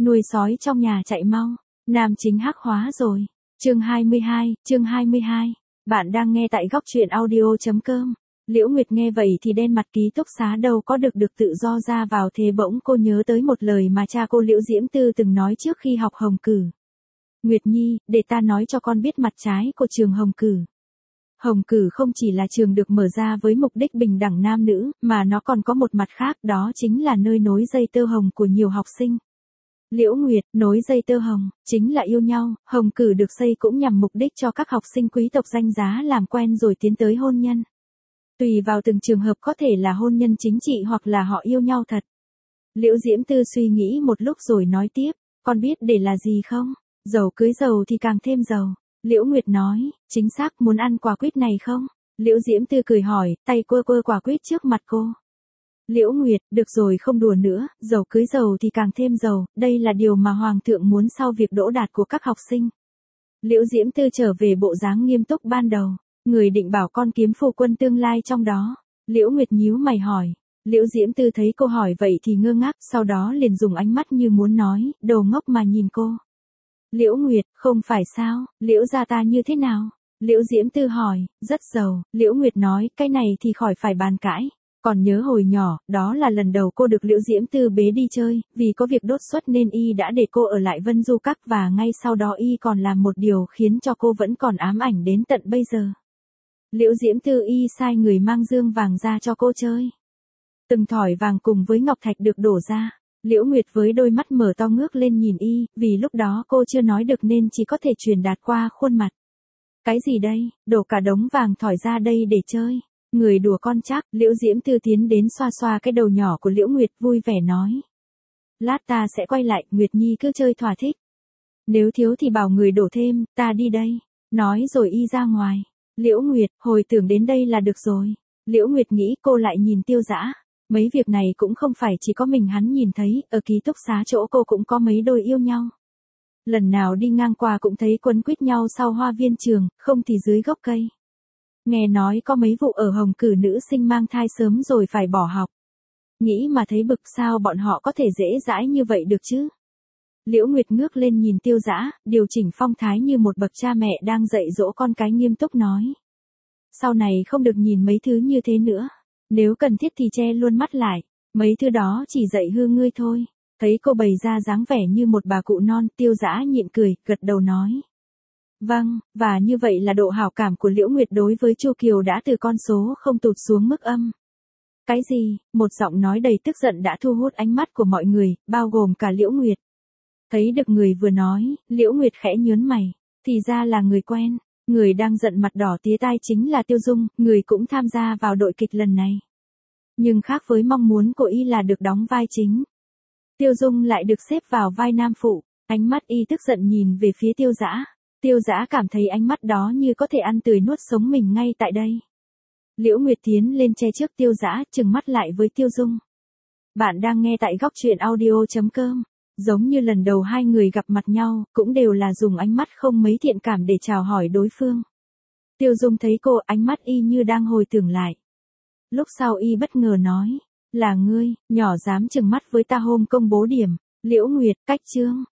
nuôi sói trong nhà chạy mau, nam chính hắc hóa rồi. Chương 22. Bạn đang nghe tại góc truyện audio.com. Liễu Nguyệt nghe vậy thì đen mặt, ký túc xá đâu có được tự do ra vào, thế bỗng cô nhớ tới một lời mà cha cô Liễu Diễm Tư từng nói trước khi học Hồng Cử. Nguyệt Nhi, để ta nói cho con biết mặt trái của trường Hồng Cử. Hồng Cử không chỉ là trường được mở ra với mục đích bình đẳng nam nữ, mà nó còn có một mặt khác, đó chính là nơi nối dây tơ hồng của nhiều học sinh. Liễu Nguyệt, nối dây tơ hồng, chính là yêu nhau. Hồng Cử được xây cũng nhằm mục đích cho các học sinh quý tộc danh giá làm quen rồi tiến tới hôn nhân. Tùy vào từng trường hợp có thể là hôn nhân chính trị hoặc là họ yêu nhau thật. Liễu Diễm Tư suy nghĩ một lúc rồi nói tiếp, con biết để là gì không? Giàu cưới giàu thì càng thêm giàu. Liễu Nguyệt nói, chính xác, muốn ăn quả quýt này không? Liễu Diễm Tư cười hỏi, tay quơ quả quýt trước mặt cô. Liễu Nguyệt, được rồi không đùa nữa, giàu cưới giàu thì càng thêm giàu, đây là điều mà Hoàng thượng muốn sau việc đỗ đạt của các học sinh. Liễu Diễm Tư trở về bộ dáng nghiêm túc ban đầu, người định bảo con kiếm phu quân tương lai trong đó. Liễu Nguyệt nhíu mày hỏi. Liễu Diễm Tư thấy cô hỏi vậy thì ngơ ngác, sau đó liền dùng ánh mắt như muốn nói, đồ ngốc mà nhìn cô. Liễu Nguyệt, không phải sao, Liễu gia ta như thế nào? Liễu Diễm Tư hỏi, rất giàu. Liễu Nguyệt nói, cái này thì khỏi phải bàn cãi. Còn nhớ hồi nhỏ, đó là lần đầu cô được Liễu Diễm Tư bế đi chơi, vì có việc đột xuất nên y đã để cô ở lại Vân Du Các, và ngay sau đó y còn làm một điều khiến cho cô vẫn còn ám ảnh đến tận bây giờ. Liễu Diễm Tư y sai người mang dương vàng ra cho cô chơi. Từng thỏi vàng cùng với ngọc thạch được đổ ra. Liễu Nguyệt với đôi mắt mở to ngước lên nhìn y, vì lúc đó cô chưa nói được nên chỉ có thể truyền đạt qua khuôn mặt. Cái gì đây, đổ cả đống vàng thỏi ra đây để chơi. Người đùa con chắc. Liễu Diễm Tư tiến đến xoa xoa cái đầu nhỏ của Liễu Nguyệt, vui vẻ nói. Lát ta sẽ quay lại, Nguyệt Nhi cứ chơi thỏa thích. Nếu thiếu thì bảo người đổ thêm, ta đi đây. Nói rồi y ra ngoài. Liễu Nguyệt, hồi tưởng đến đây là được rồi. Liễu Nguyệt nghĩ, cô lại nhìn Tiêu Dã. Mấy việc này cũng không phải chỉ có mình hắn nhìn thấy, ở ký túc xá chỗ cô cũng có mấy đôi yêu nhau. Lần nào đi ngang qua cũng thấy quấn quýt nhau sau hoa viên trường, không thì dưới gốc cây. Nghe nói có mấy vụ ở Hồng Cử nữ sinh mang thai sớm rồi phải bỏ học. Nghĩ mà thấy bực, sao bọn họ có thể dễ dãi như vậy được chứ? Liễu Nguyệt ngước lên nhìn Tiêu Dã, điều chỉnh phong thái như một bậc cha mẹ đang dạy dỗ con cái, nghiêm túc nói. Sau này không được nhìn mấy thứ như thế nữa. Nếu cần thiết thì che luôn mắt lại. Mấy thứ đó chỉ dạy hư ngươi thôi. Thấy cô bày ra dáng vẻ như một bà cụ non, Tiêu Dã nhịn cười, gật đầu nói. Vâng, và như vậy là độ hảo cảm của Liễu Nguyệt đối với Chu Kiều đã từ con số không tụt xuống mức âm. Cái gì? Một giọng nói đầy tức giận đã thu hút ánh mắt của mọi người, bao gồm cả Liễu Nguyệt. Thấy được người vừa nói, Liễu Nguyệt khẽ nhướng mày. Thì ra là người quen. Người đang giận mặt đỏ tía tai chính là Tiêu Dung, người cũng tham gia vào đội kịch lần này. Nhưng khác với mong muốn của y là được đóng vai chính. Tiêu Dung lại được xếp vào vai nam phụ. Ánh mắt y tức giận nhìn về phía Tiêu Dã. Tiêu Dã cảm thấy ánh mắt đó như có thể ăn tươi nuốt sống mình ngay tại đây. Liễu Nguyệt tiến lên che trước Tiêu Dã, trừng mắt lại với Tiêu Dung. Bạn đang nghe tại góc truyện audio.com. Giống như lần đầu hai người gặp mặt nhau, cũng đều là dùng ánh mắt không mấy thiện cảm để chào hỏi đối phương. Tiêu Dung thấy cô, ánh mắt y như đang hồi tưởng lại. Lúc sau y bất ngờ nói, là ngươi, nhỏ dám trừng mắt với ta hôm công bố điểm. Liễu Nguyệt, cách chương.